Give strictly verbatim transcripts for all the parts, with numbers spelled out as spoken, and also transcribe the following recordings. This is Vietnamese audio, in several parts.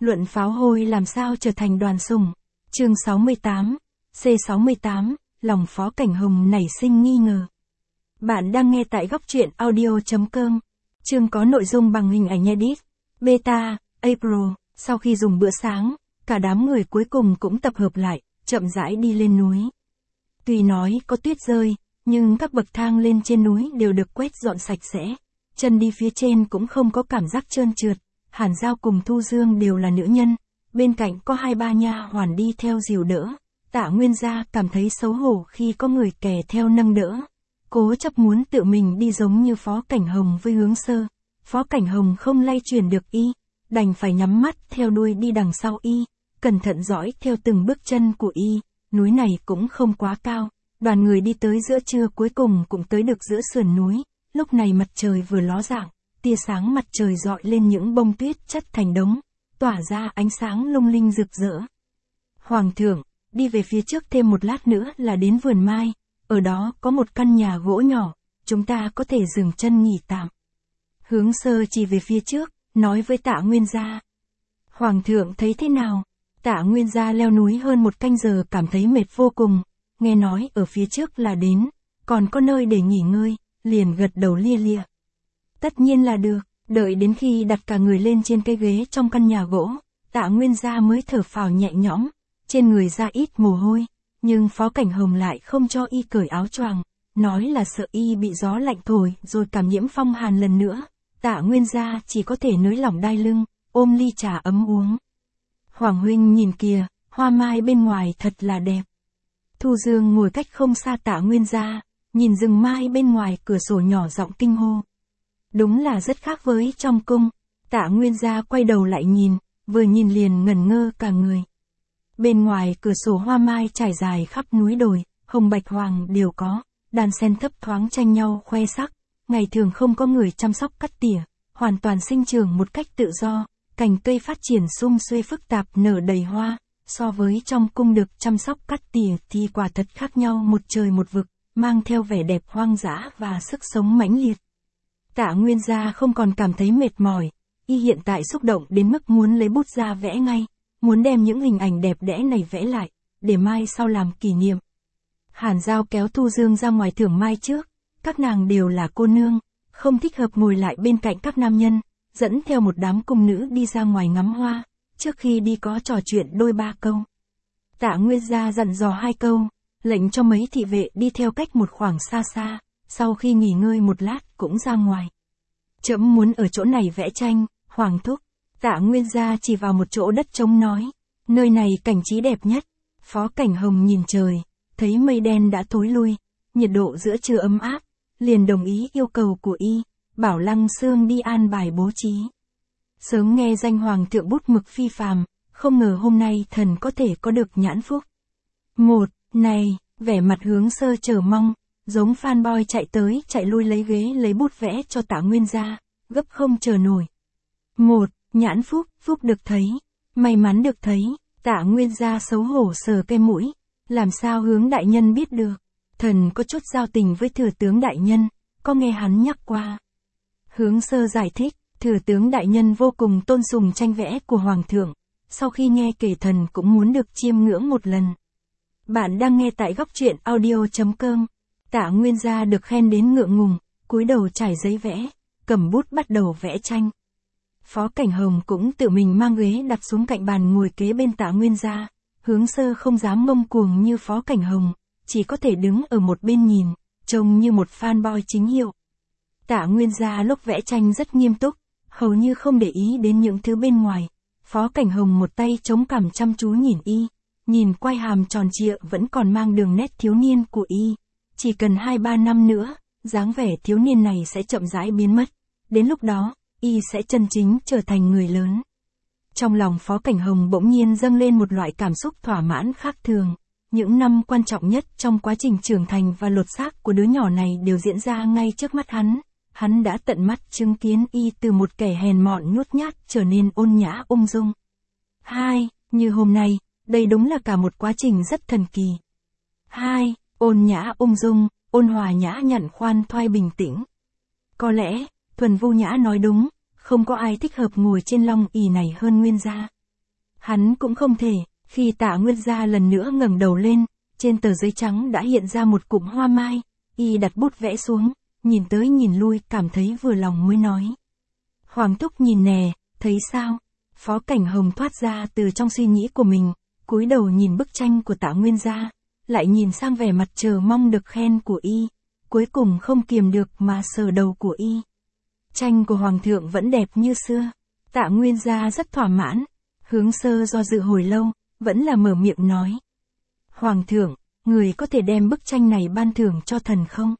Luận pháo hôi làm sao trở thành đoàn sủng. Chương sáu mươi tám, C sáu mươi tám, lòng Phó Cảnh Hồng nảy sinh nghi ngờ. Bạn đang nghe tại góc truyện audio chấm com. Chương có nội dung bằng hình ảnh edit. Beta, April, sau khi dùng bữa sáng, cả đám người cuối cùng cũng tập hợp lại, chậm rãi đi lên núi. Tuy nói có tuyết rơi, nhưng các bậc thang lên trên núi đều được quét dọn sạch sẽ. Chân đi phía trên cũng không có cảm giác trơn trượt. Hàn Giao cùng Thu Dương đều là nữ nhân, bên cạnh có hai ba nha hoàn đi theo dìu đỡ. Tạ Nguyên Gia cảm thấy xấu hổ khi có người kè theo nâng đỡ. Cố chấp muốn tự mình đi giống như Phó Cảnh Hồng với Hướng Sơ. Phó Cảnh Hồng không lay chuyển được y, đành phải nhắm mắt theo đuôi đi đằng sau y, cẩn thận dõi theo từng bước chân của y. Núi này cũng không quá cao, đoàn người đi tới giữa trưa cuối cùng cũng tới được giữa sườn núi. Lúc này mặt trời vừa ló dạng, tia sáng mặt trời rọi lên những bông tuyết chất thành đống, tỏa ra ánh sáng lung linh rực rỡ. Hoàng thượng, đi về phía trước thêm một lát nữa là đến vườn mai, ở đó có một căn nhà gỗ nhỏ, chúng ta có thể dừng chân nghỉ tạm. Hướng Sơ chỉ về phía trước, nói với Tạ Nguyên Gia. Hoàng thượng thấy thế nào? Tạ Nguyên Gia leo núi hơn một canh giờ cảm thấy mệt vô cùng, nghe nói ở phía trước là đến, còn có nơi để nghỉ ngơi, liền gật đầu lia lịa. Tất nhiên là được, đợi đến khi đặt cả người lên trên cái ghế trong căn nhà gỗ, Tạ Nguyên Gia mới thở phào nhẹ nhõm, trên người ra ít mồ hôi, nhưng Phó Cảnh Hồng lại không cho y cởi áo choàng, nói là sợ y bị gió lạnh thổi rồi cảm nhiễm phong hàn lần nữa. Tạ Nguyên Gia chỉ có thể nới lỏng đai lưng, ôm ly trà ấm uống. Hoàng huynh nhìn kìa, hoa mai bên ngoài thật là đẹp. Thu Dương ngồi cách không xa Tạ Nguyên Gia, nhìn rừng mai bên ngoài cửa sổ nhỏ giọng kinh hô. Đúng là rất khác với trong cung. Tạ Nguyên Gia quay đầu lại nhìn, vừa nhìn liền ngẩn ngơ cả người. Bên ngoài cửa sổ hoa mai trải dài khắp núi đồi, hồng bạch hoàng đều có, đàn sen thấp thoáng tranh nhau khoe sắc. Ngày thường không có người chăm sóc cắt tỉa, hoàn toàn sinh trưởng một cách tự do, cành cây phát triển sum xuê phức tạp nở đầy hoa. So với trong cung được chăm sóc cắt tỉa thì quả thật khác nhau một trời một vực, mang theo vẻ đẹp hoang dã và sức sống mãnh liệt. Tạ Nguyên Gia không còn cảm thấy mệt mỏi, y hiện tại xúc động đến mức muốn lấy bút ra vẽ ngay, muốn đem những hình ảnh đẹp đẽ này vẽ lại, để mai sau làm kỷ niệm. Hàn Giao kéo Thu Dương ra ngoài thưởng mai trước, các nàng đều là cô nương, không thích hợp ngồi lại bên cạnh các nam nhân, dẫn theo một đám cung nữ đi ra ngoài ngắm hoa, trước khi đi có trò chuyện đôi ba câu. Tạ Nguyên Gia dặn dò hai câu, lệnh cho mấy thị vệ đi theo cách một khoảng xa xa, sau khi nghỉ ngơi một lát cũng ra ngoài. Trẫm muốn ở chỗ này vẽ tranh, Hoàng thúc. Tạ Nguyên Gia chỉ vào một chỗ đất trống nói, nơi này cảnh trí đẹp nhất. Phó Cảnh Hồng nhìn trời, thấy mây đen đã thối lui, nhiệt độ giữa trưa ấm áp, liền đồng ý yêu cầu của y, bảo Lăng Xương đi an bài bố trí. Sớm nghe danh Hoàng thượng bút mực phi phàm, không ngờ hôm nay thần có thể có được nhãn phúc. Một, này, vẻ mặt Hướng Sơ chờ mong, giống fanboy chạy tới chạy lui lấy ghế lấy bút vẽ cho Tạ Nguyên Gia, gấp không chờ nổi. Một, nhãn phúc, phúc được thấy, may mắn được thấy. Tạ Nguyên Gia xấu hổ sờ cái mũi, làm sao Hướng đại nhân biết được, thần có chút giao tình với thừa tướng đại nhân, có nghe hắn nhắc qua. Hướng Sơ giải thích, thừa tướng đại nhân vô cùng tôn sùng tranh vẽ của Hoàng thượng, sau khi nghe kể thần cũng muốn được chiêm ngưỡng một lần. Bạn đang nghe tại góc truyện audio chấm com. Tạ Nguyên Gia được khen đến ngượng ngùng, cúi đầu trải giấy vẽ, cầm bút bắt đầu vẽ tranh. Phó Cảnh Hồng cũng tự mình mang ghế đặt xuống cạnh bàn ngồi kế bên Tạ Nguyên Gia. Hướng Sơ không dám ngông cuồng như Phó Cảnh Hồng, chỉ có thể đứng ở một bên nhìn, trông như một fanboy chính hiệu. Tạ Nguyên Gia lúc vẽ tranh rất nghiêm túc, hầu như không để ý đến những thứ bên ngoài. Phó Cảnh Hồng một tay chống cằm chăm chú nhìn y, nhìn quai hàm tròn trịa vẫn còn mang đường nét thiếu niên của y. Chỉ cần hai ba năm nữa, dáng vẻ thiếu niên này sẽ chậm rãi biến mất. Đến lúc đó, y sẽ chân chính trở thành người lớn. Trong lòng Phó Cảnh Hồng bỗng nhiên dâng lên một loại cảm xúc thỏa mãn khác thường. Những năm quan trọng nhất trong quá trình trưởng thành và lột xác của đứa nhỏ này đều diễn ra ngay trước mắt hắn. Hắn đã tận mắt chứng kiến y từ một kẻ hèn mọn nhút nhát trở nên ôn nhã ung dung. Hai, như hôm nay, đây đúng là cả một quá trình rất thần kỳ. Hai, ôn nhã ung dung, ôn hòa nhã nhặn khoan thoai bình tĩnh. Có lẽ, Thuần Vu Nhã nói đúng, không có ai thích hợp ngồi trên long ỷ này hơn Nguyên Gia. Hắn cũng không thể, khi Tạ Nguyên Gia lần nữa ngẩng đầu lên, trên tờ giấy trắng đã hiện ra một cụm hoa mai, y đặt bút vẽ xuống, nhìn tới nhìn lui cảm thấy vừa lòng mới nói. Hoàng thúc nhìn nè, thấy sao? Phó Cảnh Hồng thoát ra từ trong suy nghĩ của mình, cúi đầu nhìn bức tranh của Tạ Nguyên Gia, lại nhìn sang vẻ mặt chờ mong được khen của y, cuối cùng không kiềm được mà sờ đầu của y. Tranh của Hoàng thượng vẫn đẹp như xưa. Tạ Nguyên Gia rất thỏa mãn. Hướng Sơ do dự hồi lâu, vẫn là mở miệng nói. Hoàng thượng, người có thể đem bức tranh này ban thưởng cho thần không?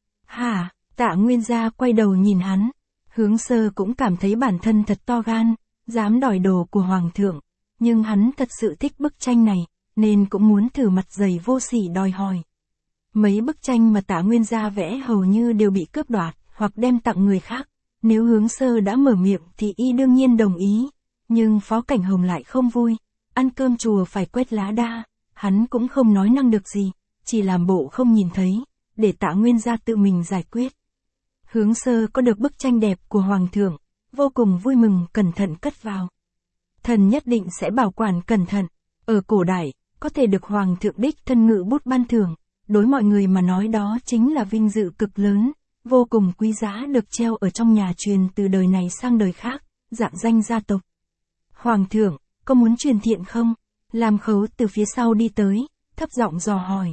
Hả? Tạ Nguyên Gia quay đầu nhìn hắn. Hướng Sơ cũng cảm thấy bản thân thật to gan, dám đòi đồ của Hoàng thượng. Nhưng hắn thật sự thích bức tranh này, nên cũng muốn thử mặt dày vô sỉ đòi hỏi. Mấy bức tranh mà Tạ Nguyên Gia vẽ hầu như đều bị cướp đoạt, hoặc đem tặng người khác. Nếu Hướng Sơ đã mở miệng thì y đương nhiên đồng ý. Nhưng Phó Cảnh Hồng lại không vui. Ăn cơm chùa phải quét lá đa. Hắn cũng không nói năng được gì, chỉ làm bộ không nhìn thấy, để Tạ Nguyên Gia tự mình giải quyết. Hướng Sơ có được bức tranh đẹp của Hoàng thượng, vô cùng vui mừng cẩn thận cất vào. Thần nhất định sẽ bảo quản cẩn thận. Ở cổ đại, có thể được Hoàng thượng đích thân ngự bút ban thưởng, đối mọi người mà nói đó chính là vinh dự cực lớn, vô cùng quý giá được treo ở trong nhà truyền từ đời này sang đời khác, dạng danh gia tộc. Hoàng thượng, có muốn truyền thiện không? Lam Khấu từ phía sau đi tới, thấp giọng dò hỏi.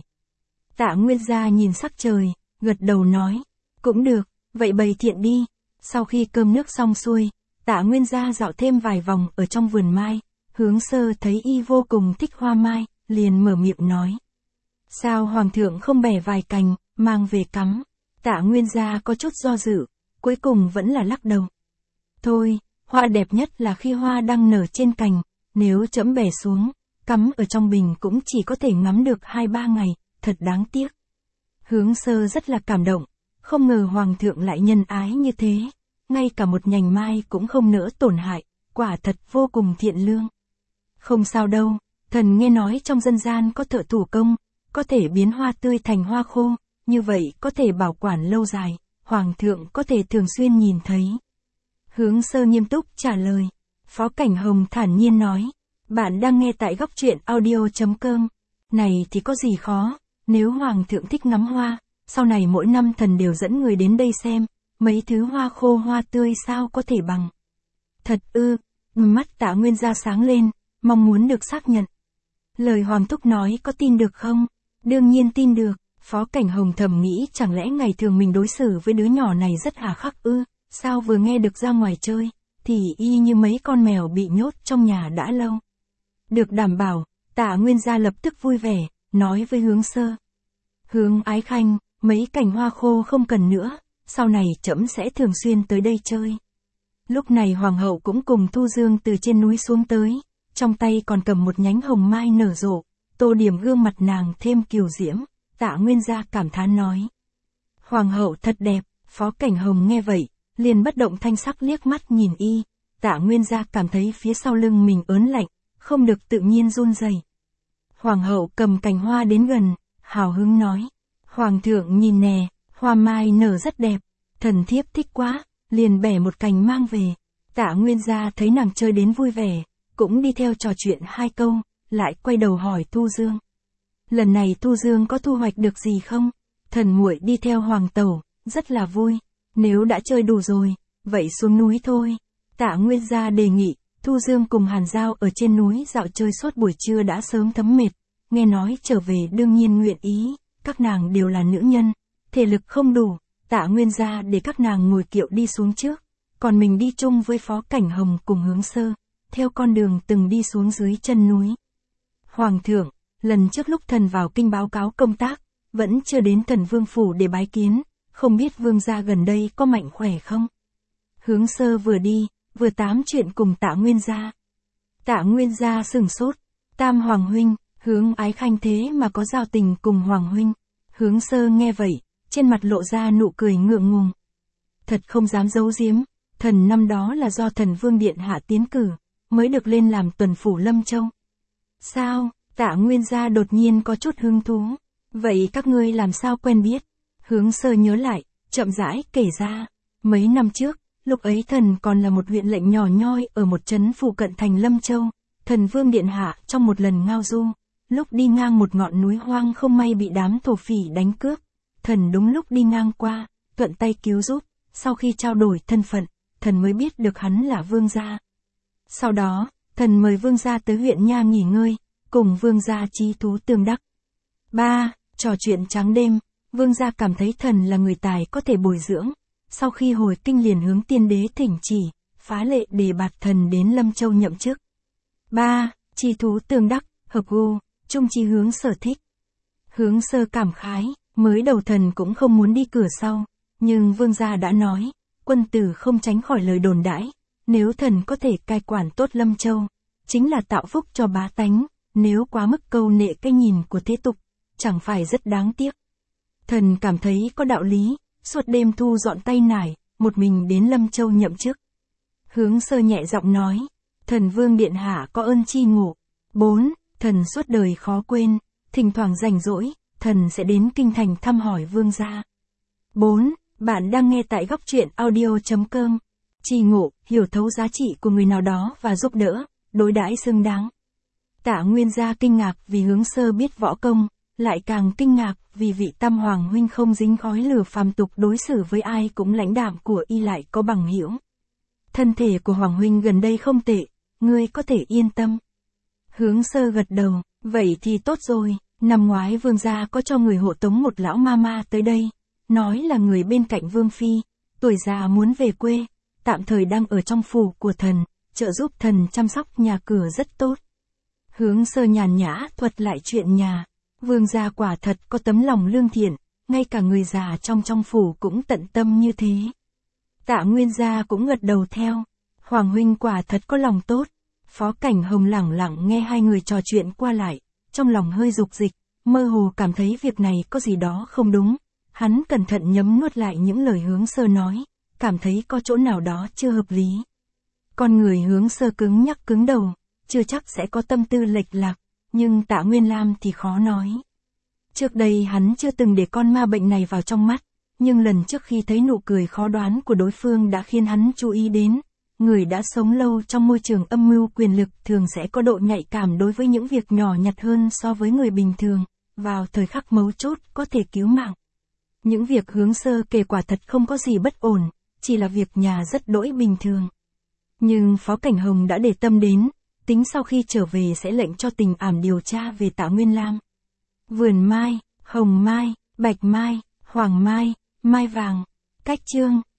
Tạ Nguyên Gia nhìn sắc trời, gật đầu nói, cũng được, vậy bày thiện đi. Sau khi cơm nước xong xuôi, Tạ Nguyên Gia dạo thêm vài vòng ở trong vườn mai, Hướng Sơ thấy y vô cùng thích hoa mai, liền mở miệng nói. Sao Hoàng thượng không bẻ vài cành, mang về cắm? Tạ Nguyên Gia có chút do dự, cuối cùng vẫn là lắc đầu. Thôi, hoa đẹp nhất là khi hoa đang nở trên cành, nếu trẫm bẻ xuống, cắm ở trong bình cũng chỉ có thể ngắm được hai ba ngày, thật đáng tiếc. Hướng Sơ rất là cảm động, không ngờ Hoàng thượng lại nhân ái như thế, ngay cả một nhành mai cũng không nỡ tổn hại, quả thật vô cùng thiện lương. Không sao đâu, thần nghe nói trong dân gian có thợ thủ công, có thể biến hoa tươi thành hoa khô, như vậy có thể bảo quản lâu dài, Hoàng thượng có thể thường xuyên nhìn thấy. Hướng Sơ nghiêm túc trả lời. Phó Cảnh Hồng thản nhiên nói. Bạn đang nghe tại góc truyện audio chấm com. Này thì có gì khó, nếu Hoàng thượng thích ngắm hoa, sau này mỗi năm thần đều dẫn người đến đây xem, mấy thứ hoa khô hoa tươi sao có thể bằng. Thật ư, mắt Tạ Nguyên Gia sáng lên, mong muốn được xác nhận. Lời Hoàng thúc nói có tin được không? Đương nhiên tin được. Phó Cảnh Hồng thầm nghĩ chẳng lẽ ngày thường mình đối xử với đứa nhỏ này rất hà khắc ư, sao vừa nghe được ra ngoài chơi, thì y như mấy con mèo bị nhốt trong nhà đã lâu. Được đảm bảo, Tạ Nguyên Gia lập tức vui vẻ, nói với Hướng Sơ. Hướng Ái Khanh, mấy cành hoa khô không cần nữa, sau này trẫm sẽ thường xuyên tới đây chơi. Lúc này Hoàng hậu cũng cùng Thu Dương từ trên núi xuống tới, trong tay còn cầm một nhánh hồng mai nở rộ, tô điểm gương mặt nàng thêm kiều diễm. Tạ Nguyên Gia cảm thán nói. Hoàng hậu thật đẹp. Phó Cảnh Hồng nghe vậy, liền bất động thanh sắc liếc mắt nhìn y. Tạ Nguyên Gia cảm thấy phía sau lưng mình ớn lạnh, không được tự nhiên run rẩy. Hoàng hậu cầm cành hoa đến gần, hào hứng nói. Hoàng thượng nhìn nè, hoa mai nở rất đẹp, thần thiếp thích quá, liền bẻ một cành mang về. Tạ Nguyên Gia thấy nàng chơi đến vui vẻ, cũng đi theo trò chuyện hai câu, lại quay đầu hỏi Thu Dương. Lần này Thu Dương có thu hoạch được gì không? Thần muội đi theo Hoàng tẩu, rất là vui. Nếu đã chơi đủ rồi, vậy xuống núi thôi. Tạ Nguyên Gia đề nghị, Thu Dương cùng Hàn Giao ở trên núi dạo chơi suốt buổi trưa đã sớm thấm mệt. Nghe nói trở về đương nhiên nguyện ý, các nàng đều là nữ nhân, thể lực không đủ. Tạ Nguyên Gia để các nàng ngồi kiệu đi xuống trước, còn mình đi chung với Phó Cảnh Hồng cùng Hướng Sơ, theo con đường từng đi xuống dưới chân núi. Hoàng thượng, lần trước lúc thần vào kinh báo cáo công tác, vẫn chưa đến Thần Vương phủ để bái kiến, không biết vương gia gần đây có mạnh khỏe không? Hướng Sơ vừa đi, vừa tám chuyện cùng Tạ Nguyên Gia. Tạ Nguyên Gia sửng sốt, Tam Hoàng huynh, Hướng Ái Khanh thế mà có giao tình cùng Hoàng huynh. Hướng Sơ nghe vậy, trên mặt lộ ra nụ cười ngượng ngùng. Thật không dám giấu giếm, thần năm đó là do Thần Vương điện hạ tiến cử, mới được lên làm tuần phủ Lâm Châu. Sao? Tạ Nguyên Gia đột nhiên có chút hứng thú. Vậy các ngươi làm sao quen biết? Hướng Sơ nhớ lại, chậm rãi kể ra. Mấy năm trước, lúc ấy thần còn là một huyện lệnh nhỏ nhoi ở một trấn phụ cận thành Lâm Châu. thần vương điện hạ trong một lần ngao du, lúc đi ngang một ngọn núi hoang không may bị đám thổ phỉ đánh cướp, thần đúng lúc đi ngang qua, thuận tay cứu giúp, sau khi trao đổi thân phận, thần mới biết được hắn là vương gia. Sau đó, thần mời vương gia tới huyện nha nghỉ ngơi, cùng vương gia trí thú tương đắc. ba. Trò chuyện trắng đêm, vương gia cảm thấy thần là người tài có thể bồi dưỡng, sau khi hồi kinh liền hướng tiên đế thỉnh chỉ, phá lệ đề bạt thần đến Lâm Châu nhậm chức. ba. Trí thú tương đắc, hợp gu, chung chí hướng sở thích. Hướng Sơ cảm khái, mới đầu thần cũng không muốn đi cửa sau, nhưng vương gia đã nói, quân tử không tránh khỏi lời đồn đãi, nếu thần có thể cai quản tốt Lâm Châu, chính là tạo phúc cho bá tánh, nếu quá mức câu nệ cái nhìn của thế tục, chẳng phải rất đáng tiếc. Thần cảm thấy có đạo lý, suốt đêm thu dọn tay nải, một mình đến Lâm Châu nhậm chức. Hướng Sơ nhẹ giọng nói, thần vương điện hạ có ơn chi ngộ. bốn. Thần suốt đời khó quên, thỉnh thoảng rảnh rỗi, thần sẽ đến kinh thành thăm hỏi vương gia. bốn. Bạn đang nghe tại góc truyện audio chấm com. Chi ngộ, hiểu thấu giá trị của người nào đó và giúp đỡ, đối đãi xứng đáng. Tạ Nguyên gia kinh ngạc vì Hướng Sơ biết võ công, lại càng kinh ngạc vì vị Tam Hoàng huynh không dính khói lửa phàm tục, đối xử với ai cũng lãnh đạm của y lại có bằng hữu. Thân thể của Hoàng huynh gần đây không tệ, ngươi có thể yên tâm. Hướng Sơ gật đầu, vậy thì tốt rồi, năm ngoái vương gia có cho người hộ tống một lão ma ma tới đây, nói là người bên cạnh vương phi, tuổi già muốn về quê, tạm thời đang ở trong phủ của thần, trợ giúp thần chăm sóc nhà cửa rất tốt. Hướng Sơ nhàn nhã thuật lại chuyện nhà, vương gia quả thật có tấm lòng lương thiện, ngay cả người già trong trong phủ cũng tận tâm như thế. Tạ Nguyên gia cũng gật đầu theo, Hoàng huynh quả thật có lòng tốt. Phó Cảnh Hồng lẳng lặng nghe hai người trò chuyện qua lại, trong lòng hơi dục dịch, mơ hồ cảm thấy việc này có gì đó không đúng. Hắn cẩn thận nhấm nuốt lại những lời Hướng Sơ nói, cảm thấy có chỗ nào đó chưa hợp lý. Con người Hướng Sơ cứng nhắc cứng đầu, chưa chắc sẽ có tâm tư lệch lạc, nhưng Tạ Nguyên Lam thì khó nói. Trước đây hắn chưa từng để con ma bệnh này vào trong mắt, nhưng lần trước khi thấy nụ cười khó đoán của đối phương đã khiến hắn chú ý đến. Người đã sống lâu trong môi trường âm mưu quyền lực thường sẽ có độ nhạy cảm đối với những việc nhỏ nhặt hơn so với người bình thường, vào thời khắc mấu chốt có thể cứu mạng. Những việc Hướng Sơ kể quả thật không có gì bất ổn, chỉ là việc nhà rất đỗi bình thường. Nhưng Phó Cảnh Hồng đã để tâm đến, tính sau khi trở về sẽ lệnh cho tình ảm điều tra về Tạ Nguyên Lam. Vườn mai, hồng mai, bạch mai, hoàng mai, mai vàng, cách chương.